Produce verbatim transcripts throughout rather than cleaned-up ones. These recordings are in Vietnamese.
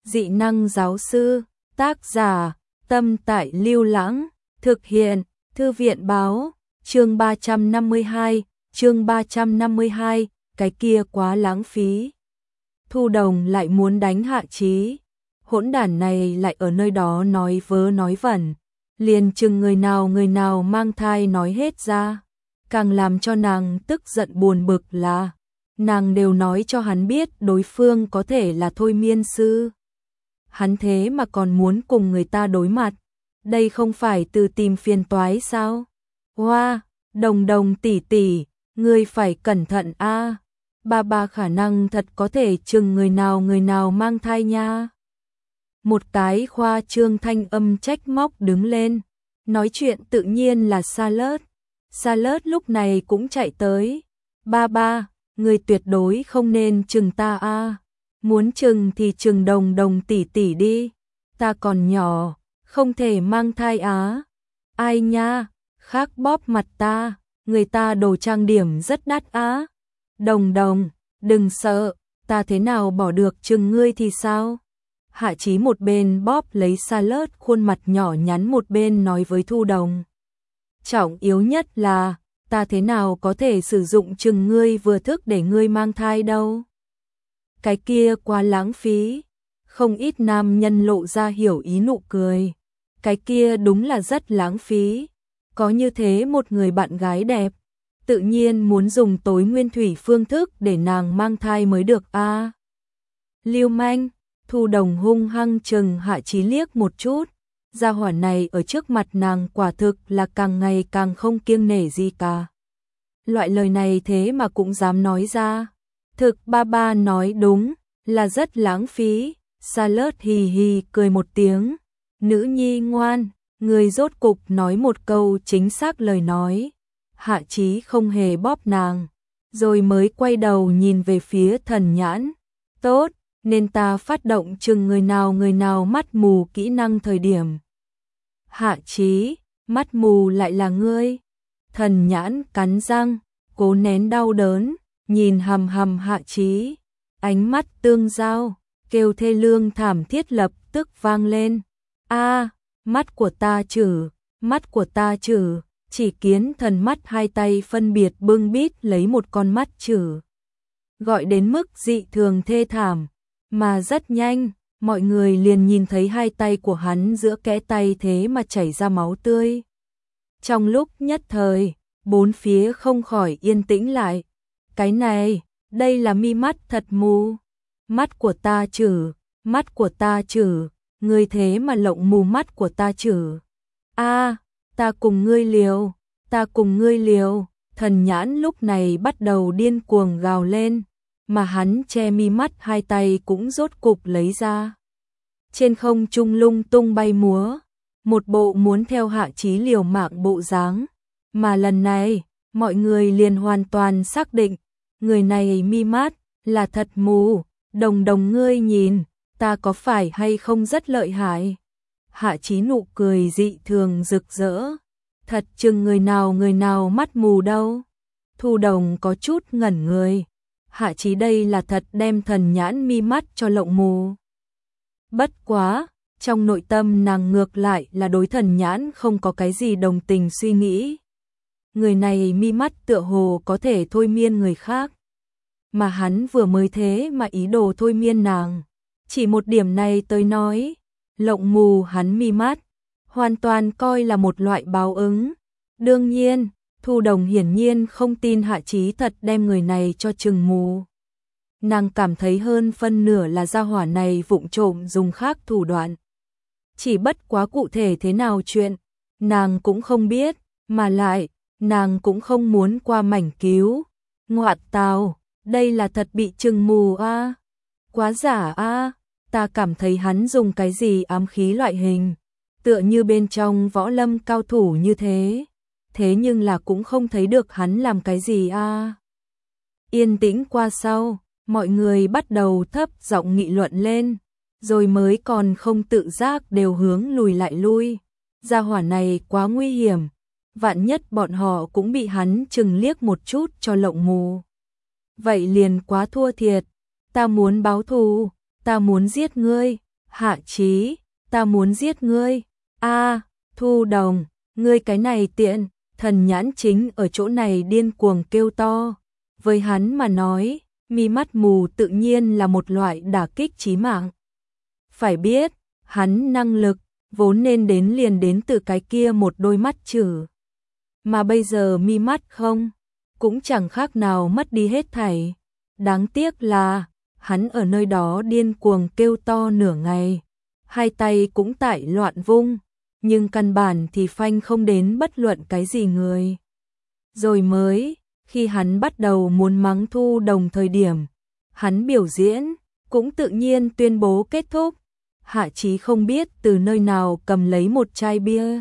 Dị năng giáo sư, tác giả, Tâm Tại Lưu Lãng, thực hiện, Thư viện báo, chương ba trăm năm mươi hai, chương ba trăm năm mươi hai, cái kia quá lãng phí. Thu Đồng lại muốn đánh Hạ Chí, hỗn đản này lại ở nơi đó nói vớ nói vẩn, liền chừng người nào người nào mang thai nói hết ra, càng làm cho nàng tức giận buồn bực là, nàng đều nói cho hắn biết đối phương có thể là thôi miên sư. Hắn thế mà còn muốn cùng người ta đối mặt, đây không phải từ tìm phiền toái sao? Hoa, wow, Đồng Đồng tỷ tỷ, ngươi phải cẩn thận a. Ba ba khả năng thật có thể chừng người nào người nào mang thai nha. Một cái khoa trương thanh âm trách móc đứng lên, nói chuyện tự nhiên là Charlotte. Charlotte lúc này cũng chạy tới. Ba ba, ngươi tuyệt đối không nên chừng ta a. Muốn chừng thì chừng Đồng Đồng tỷ tỷ đi, ta còn nhỏ, không thể mang thai á. Ai nha, khác bóp mặt ta, người ta đồ trang điểm rất đắt á. Đồng Đồng, đừng sợ, ta thế nào bỏ được chừng ngươi thì sao? Hạ Chí một bên bóp lấy Charlotte khuôn mặt nhỏ nhắn, một bên nói với Thu Đồng. Trọng yếu nhất là, ta thế nào có thể sử dụng chừng ngươi vừa thức để ngươi mang thai đâu? Cái kia quá lãng phí. Không ít nam nhân lộ ra hiểu ý nụ cười. Cái kia đúng là rất lãng phí. Có như thế một người bạn gái đẹp, tự nhiên muốn dùng tối nguyên thủy phương thức để nàng mang thai mới được a. À, Lưu manh. Thu Đồng hung hăng chừng Hạ Chí liếc một chút. Gia hỏa này ở trước mặt nàng quả thực là càng ngày càng không kiêng nể gì cả. Loại lời này thế mà cũng dám nói ra. Thực ba ba nói đúng, là rất lãng phí. Charlotte hì hì cười một tiếng. Nữ nhi ngoan, người rốt cục nói một câu chính xác lời nói. Hạ Chí không hề bóp nàng, rồi mới quay đầu nhìn về phía Thần Nhãn. Tốt, nên ta phát động chừng người nào người nào mắt mù kỹ năng thời điểm. Hạ Chí, mắt mù lại là ngươi. Thần Nhãn cắn răng, cố nén đau đớn, nhìn hằm hằm Hạ Chí, ánh mắt tương giao, kêu thê lương thảm thiết lập tức vang lên. A, mắt của ta chử, mắt của ta chử. Chỉ Kiến Thần mắt hai tay phân biệt bưng bít lấy một con mắt chử, gọi đến mức dị thường thê thảm, mà rất nhanh, mọi người liền nhìn thấy hai tay của hắn giữa kẽ tay thế mà chảy ra máu tươi. Trong lúc nhất thời, bốn phía không khỏi yên tĩnh lại. Cái này, đây là mi mắt thật mù. Mắt của ta chử, mắt của ta chử, ngươi thế mà lộng mù mắt của ta chử. A, ta cùng ngươi liều, ta cùng ngươi liều. Thần Nhãn lúc này bắt đầu điên cuồng gào lên, mà hắn che mi mắt hai tay cũng rốt cục lấy ra. Trên không trung lung tung bay múa, một bộ muốn theo Hạ Chí liều mạng bộ dáng, mà lần này, mọi người liền hoàn toàn xác định, người này mi mắt là thật mù. Đồng Đồng ngươi nhìn, ta có phải hay không rất lợi hại? Hạ Chí nụ cười dị thường rực rỡ. Thật chừng người nào người nào mắt mù đâu. Thu Đồng có chút ngẩn người. Hạ Chí đây là thật đem Thần Nhãn mi mắt cho lộng mù. Bất quá, trong nội tâm nàng ngược lại là đối Thần Nhãn không có cái gì đồng tình suy nghĩ. Người này mi mắt tựa hồ có thể thôi miên người khác, mà hắn vừa mới thế mà ý đồ thôi miên nàng. Chỉ một điểm này tôi nói, lộng mù hắn mi mắt, hoàn toàn coi là một loại báo ứng. Đương nhiên, Thu Đồng hiển nhiên không tin Hạ Chí thật đem người này cho chừng mù. Nàng cảm thấy hơn phân nửa là gia hỏa này vụng trộm dùng khác thủ đoạn. Chỉ bất quá cụ thể thế nào chuyện, nàng cũng không biết, mà lại, nàng cũng không muốn qua mảnh cứu. Ngoạt tào, đây là thật bị chừng mù a. À? Quá giả a. À? Ta cảm thấy hắn dùng cái gì ám khí loại hình, tựa như bên trong võ lâm cao thủ như thế. Thế nhưng là cũng không thấy được hắn làm cái gì a. À? Yên tĩnh qua sau, mọi người bắt đầu thấp giọng nghị luận lên, rồi mới còn không tự giác đều hướng lùi lại lui. Gia hỏa này quá nguy hiểm, vạn nhất bọn họ cũng bị hắn chừng liếc một chút cho lộng mù. Vậy liền quá thua thiệt, ta muốn báo thù, ta muốn giết ngươi, Hạ Chí, ta muốn giết ngươi. A, Thu Đồng, ngươi cái này tiện. Thần Nhãn chính ở chỗ này điên cuồng kêu to. Với hắn mà nói, mi mắt mù tự nhiên là một loại đả kích chí mạng. Phải biết, hắn năng lực vốn nên đến liền đến từ cái kia một đôi mắt chử. Mà bây giờ mi mắt không, cũng chẳng khác nào mất đi hết thảy. Đáng tiếc là, hắn ở nơi đó điên cuồng kêu to nửa ngày. Hai tay cũng tại loạn vung, nhưng căn bản thì phanh không đến bất luận cái gì người. Rồi mới, khi hắn bắt đầu muốn mắng Thu Đồng thời điểm, hắn biểu diễn, cũng tự nhiên tuyên bố kết thúc. Hạ Chí không biết từ nơi nào cầm lấy một chai bia.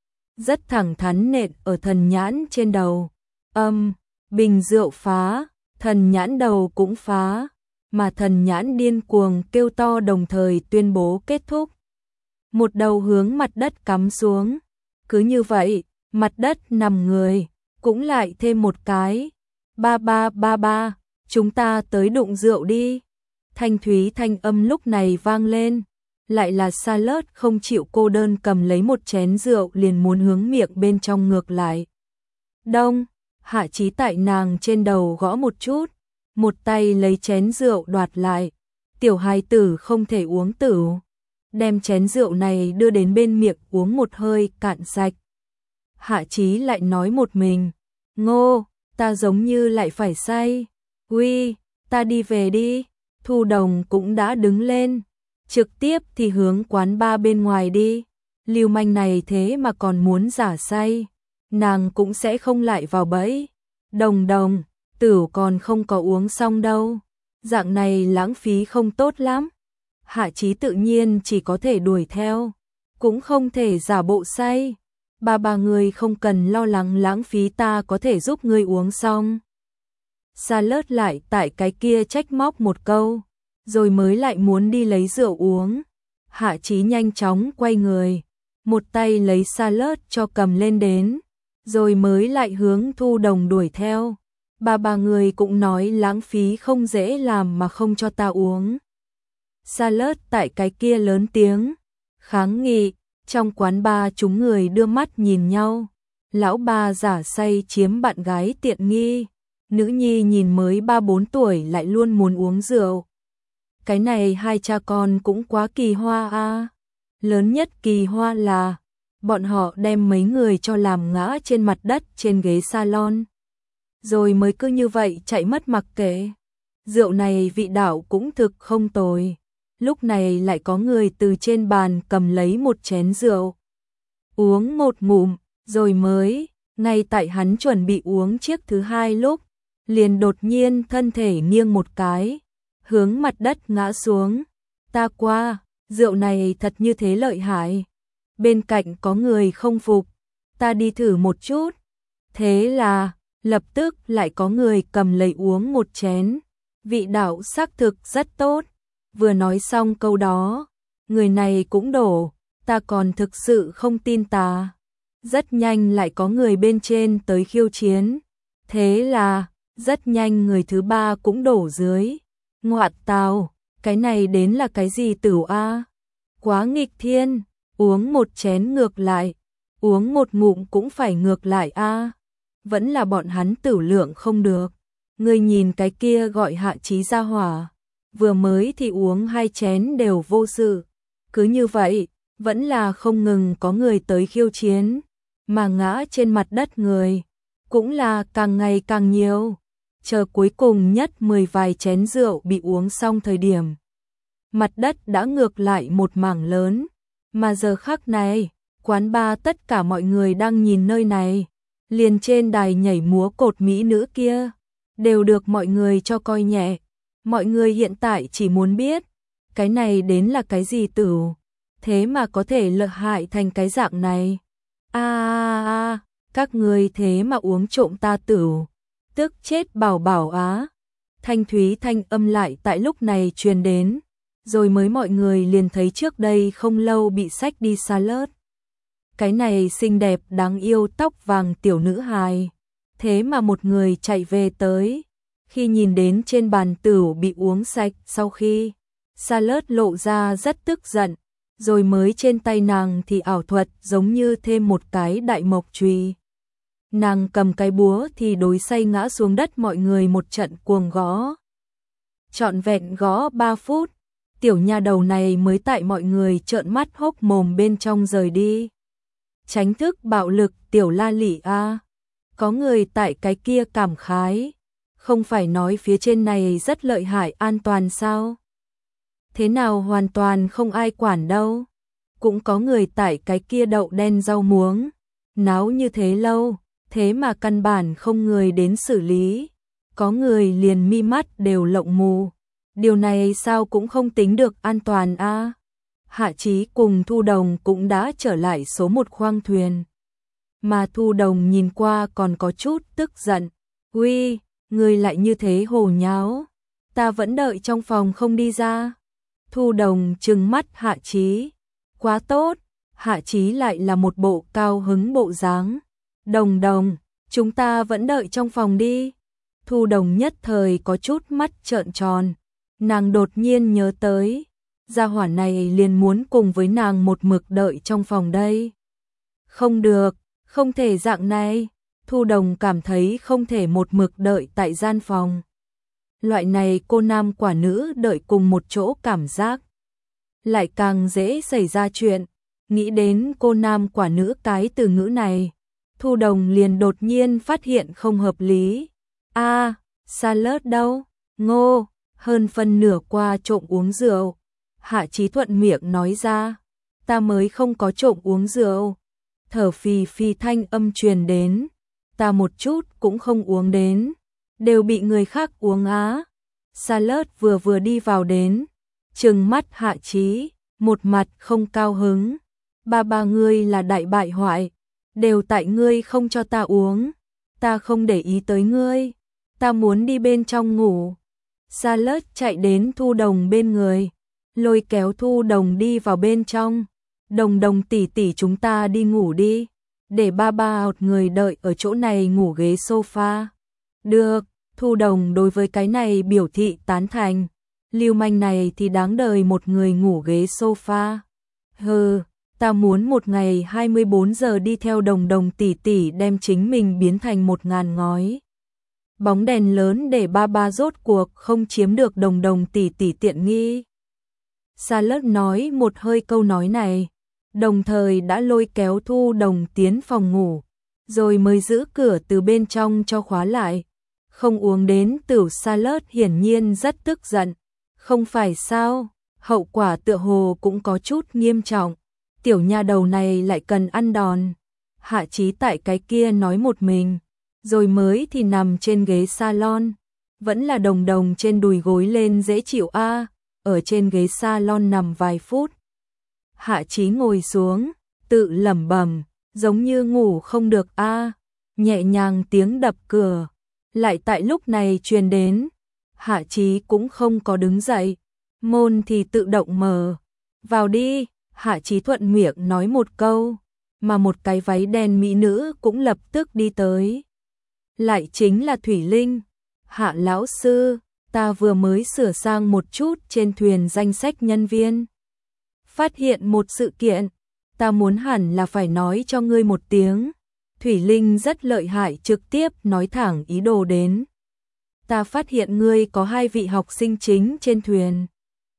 Rất thẳng thắn nện ở Thần Nhãn trên đầu. Âm, bình rượu phá, Thần Nhãn đầu cũng phá. Mà Thần Nhãn điên cuồng kêu to đồng thời tuyên bố kết thúc. Một đầu hướng mặt đất cắm xuống. Cứ như vậy, mặt đất nằm người, cũng lại thêm một cái. Ba ba ba ba, chúng ta tới đụng rượu đi. Thanh thúy thanh âm lúc này vang lên. Lại là Salad không chịu cô đơn cầm lấy một chén rượu liền muốn hướng miệng bên trong ngược lại. Đông, Hạ Chí tại nàng trên đầu gõ một chút, một tay lấy chén rượu đoạt lại. Tiểu hài tử không thể uống tử. Đem chén rượu này đưa đến bên miệng uống một hơi cạn sạch. Hạ Chí lại nói một mình, Ngô, ta giống như lại phải say. Uy, ta đi về đi. Thu Đồng cũng đã đứng lên. Trực tiếp thì hướng quán bar bên ngoài đi. Lưu manh này thế mà còn muốn giả say. Nàng cũng sẽ không lại vào bẫy. Đồng Đồng, Tửu còn không có uống xong đâu. Dạng này lãng phí không tốt lắm. Hạ Chí tự nhiên chỉ có thể đuổi theo. Cũng không thể giả bộ say. Ba ba người không cần lo lắng lãng phí, ta có thể giúp ngươi uống xong. Salad lại tại cái kia trách móc một câu. Rồi mới lại muốn đi lấy rượu uống. Hạ Chí nhanh chóng quay người, một tay lấy salad cho cầm lên đến, rồi mới lại hướng Thu Đồng đuổi theo. Ba ba người cũng nói lãng phí không dễ làm mà không cho ta uống. Salad tại cái kia lớn tiếng kháng nghị. Trong quán bar chúng người đưa mắt nhìn nhau. Lão ba giả say chiếm bạn gái tiện nghi. Nữ nhi nhìn mới ba bốn tuổi lại luôn muốn uống rượu. Cái này hai cha con cũng quá kỳ hoa a. Lớn nhất kỳ hoa là bọn họ đem mấy người cho làm ngã trên mặt đất trên ghế salon. Rồi mới cứ như vậy chạy mất mặc kệ. Rượu này vị đạo cũng thực không tồi. Lúc này lại có người từ trên bàn cầm lấy một chén rượu. Uống một ngụm, rồi mới, ngay tại hắn chuẩn bị uống chiếc thứ hai lúc, liền đột nhiên thân thể nghiêng một cái. Hướng mặt đất ngã xuống. Ta qua, rượu này thật như thế lợi hại. Bên cạnh có người không phục. Ta đi thử một chút. Thế là, lập tức lại có người cầm lấy uống một chén. Vị đạo xác thực rất tốt. Vừa nói xong câu đó, người này cũng đổ. Ta còn thực sự không tin ta. Rất nhanh lại có người bên trên tới khiêu chiến. Thế là, rất nhanh người thứ ba cũng đổ dưới. Ngoạt tào, cái này đến là cái gì tửu a? Quá nghịch thiên, uống một chén ngược lại, uống một ngụm cũng phải ngược lại a. Vẫn là bọn hắn tửu lượng không được. Người nhìn cái kia gọi Hạ Chí ra hỏa, vừa mới thì uống hai chén đều vô sự. Cứ như vậy, vẫn là không ngừng có người tới khiêu chiến, mà ngã trên mặt đất người, cũng là càng ngày càng nhiều. Chờ cuối cùng nhất mười vài chén rượu bị uống xong thời điểm. Mặt đất đã ngược lại một mảng lớn. Mà giờ khắc này, quán bar tất cả mọi người đang nhìn nơi này. Liền trên đài nhảy múa cột mỹ nữ kia. Đều được mọi người cho coi nhẹ. Mọi người hiện tại chỉ muốn biết. Cái này đến là cái gì tửu. Thế mà có thể lợi hại thành cái dạng này. À à à, các người thế mà uống trộm ta tửu. Tức chết bảo bảo á. Thanh thúy thanh âm lại tại lúc này truyền đến. Rồi mới mọi người liền thấy trước đây không lâu bị xách đi Salad. Cái này xinh đẹp đáng yêu tóc vàng tiểu nữ hài. Thế mà một người chạy về tới. Khi nhìn đến trên bàn tửu bị uống sạch sau khi Charlotte lộ ra rất tức giận, rồi mới trên tay nàng thì ảo thuật giống như thêm một cái đại mộc chùy. Nàng cầm cái búa thì đối say ngã xuống đất, mọi người một trận cuồng gõ. Trọn vẹn gõ ba phút, tiểu nha đầu này mới tại mọi người trợn mắt hốc mồm bên trong rời đi. Tránh thức bạo lực tiểu la lị a. Có người tại cái kia cảm khái, không phải nói phía trên này rất lợi hại an toàn sao? Thế nào hoàn toàn không ai quản đâu. Cũng có người tại cái kia đậu đen rau muống, náo như thế lâu, thế mà căn bản không người đến xử lý. Có người liền mi mắt đều lộng mù. Điều này sao cũng không tính được an toàn a. Hạ Chí cùng Thu Đồng cũng đã trở lại số một khoang thuyền. Mà Thu Đồng nhìn qua còn có chút tức giận. Uy, người lại như thế hồ nháo. Ta vẫn đợi trong phòng không đi ra. Thu Đồng trừng mắt Hạ Chí. Quá tốt, Hạ Chí lại là một bộ cao hứng bộ dáng. Đồng Đồng, chúng ta vẫn đợi trong phòng đi. Thu Đồng nhất thời có chút mắt trợn tròn. Nàng đột nhiên nhớ tới, gia hỏa này liền muốn cùng với nàng một mực đợi trong phòng đây. Không được, không thể dạng này. Thu Đồng cảm thấy không thể một mực đợi tại gian phòng. Loại này cô nam quả nữ đợi cùng một chỗ cảm giác lại càng dễ xảy ra chuyện. Nghĩ đến cô nam quả nữ cái từ ngữ này, Thu Đồng liền đột nhiên phát hiện không hợp lý. A, à, Charlotte đâu? Ngô, hơn phân nửa qua trộm uống rượu. Hạ Chí thuận miệng nói ra, ta mới không có trộm uống rượu. Thở phì phì thanh âm truyền đến, ta một chút cũng không uống đến, đều bị người khác uống á. Charlotte vừa vừa đi vào đến, trừng mắt Hạ Chí, một mặt không cao hứng. Ba ba ngươi là đại bại hoại, đều tại ngươi không cho ta uống, ta không để ý tới ngươi, ta muốn đi bên trong ngủ. Charlotte chạy đến Thu Đồng bên người, lôi kéo Thu Đồng đi vào bên trong. Đồng Đồng tỷ tỷ, chúng ta đi ngủ đi, để ba ba một người đợi ở chỗ này ngủ ghế sofa. Được, Thu Đồng đối với cái này biểu thị tán thành. Lưu manh này thì đáng đời một người ngủ ghế sofa. Hừ, ta muốn một ngày hai mươi bốn giờ đi theo Đồng Đồng tỷ tỷ đem chính mình biến thành một ngàn ngói bóng đèn lớn để ba ba rốt cuộc không chiếm được Đồng Đồng tỷ tỷ tiện nghi. Charlotte nói một hơi câu nói này, đồng thời đã lôi kéo Thu Đồng tiến phòng ngủ, rồi mới giữ cửa từ bên trong cho khóa lại. Không uống đến tiểu Charlotte hiển nhiên rất tức giận. Không phải sao, hậu quả tựa hồ cũng có chút nghiêm trọng. Tiểu nha đầu này lại cần ăn đòn. Hạ Chí tại cái kia nói một mình, rồi mới thì nằm trên ghế salon. Vẫn là Đồng Đồng trên đùi gối lên dễ chịu a. À, ở trên ghế salon nằm vài phút. Hạ Chí ngồi xuống, tự lẩm bẩm, giống như ngủ không được a. À, nhẹ nhàng tiếng đập cửa lại tại lúc này truyền đến. Hạ Chí cũng không có đứng dậy, môn thì tự động mở. Vào đi, Hạ Chí thuận miệng nói một câu, mà một cái váy đen mỹ nữ cũng lập tức đi tới. Lại chính là Thủy Linh. Hạ lão sư, ta vừa mới sửa sang một chút trên thuyền danh sách nhân viên. Phát hiện một sự kiện, ta muốn hẳn là phải nói cho ngươi một tiếng. Thủy Linh rất lợi hại, trực tiếp nói thẳng ý đồ đến. Ta phát hiện ngươi có hai vị học sinh chính trên thuyền.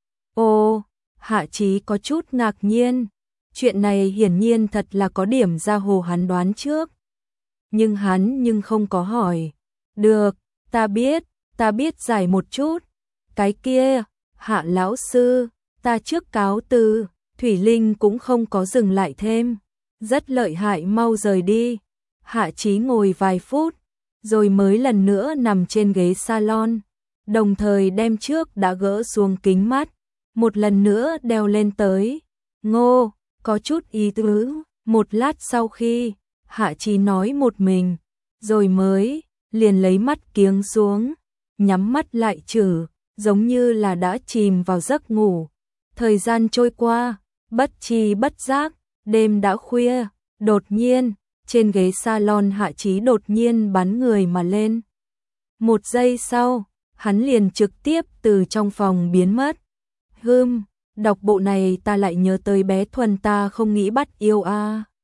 Ồ, Hạ Chí có chút ngạc nhiên. Chuyện này hiển nhiên thật là có điểm ra hồ hắn đoán trước. Nhưng hắn nhưng không có hỏi. Được, ta biết, ta biết giải một chút. Cái kia, Hạ lão sư, ta trước cáo từ. Thủy Linh cũng không có dừng lại thêm. Rất lợi hại, mau rời đi. Hạ Chí ngồi vài phút, rồi mới lần nữa nằm trên ghế salon, đồng thời đem trước đã gỡ xuống kính mắt, một lần nữa đeo lên tới. Ngô, có chút ý tứ. Một lát sau khi Hạ Chí nói một mình, rồi mới liền lấy mắt kiếng xuống, nhắm mắt lại chử, giống như là đã chìm vào giấc ngủ. Thời gian trôi qua, bất tri bất giác, đêm đã khuya, đột nhiên trên ghế salon Hạ Chí đột nhiên bắn người mà lên. Một giây sau, hắn liền trực tiếp từ trong phòng biến mất. Hừm, đọc bộ này ta lại nhớ tới bé Thuần ta không nghĩ bắt yêu a.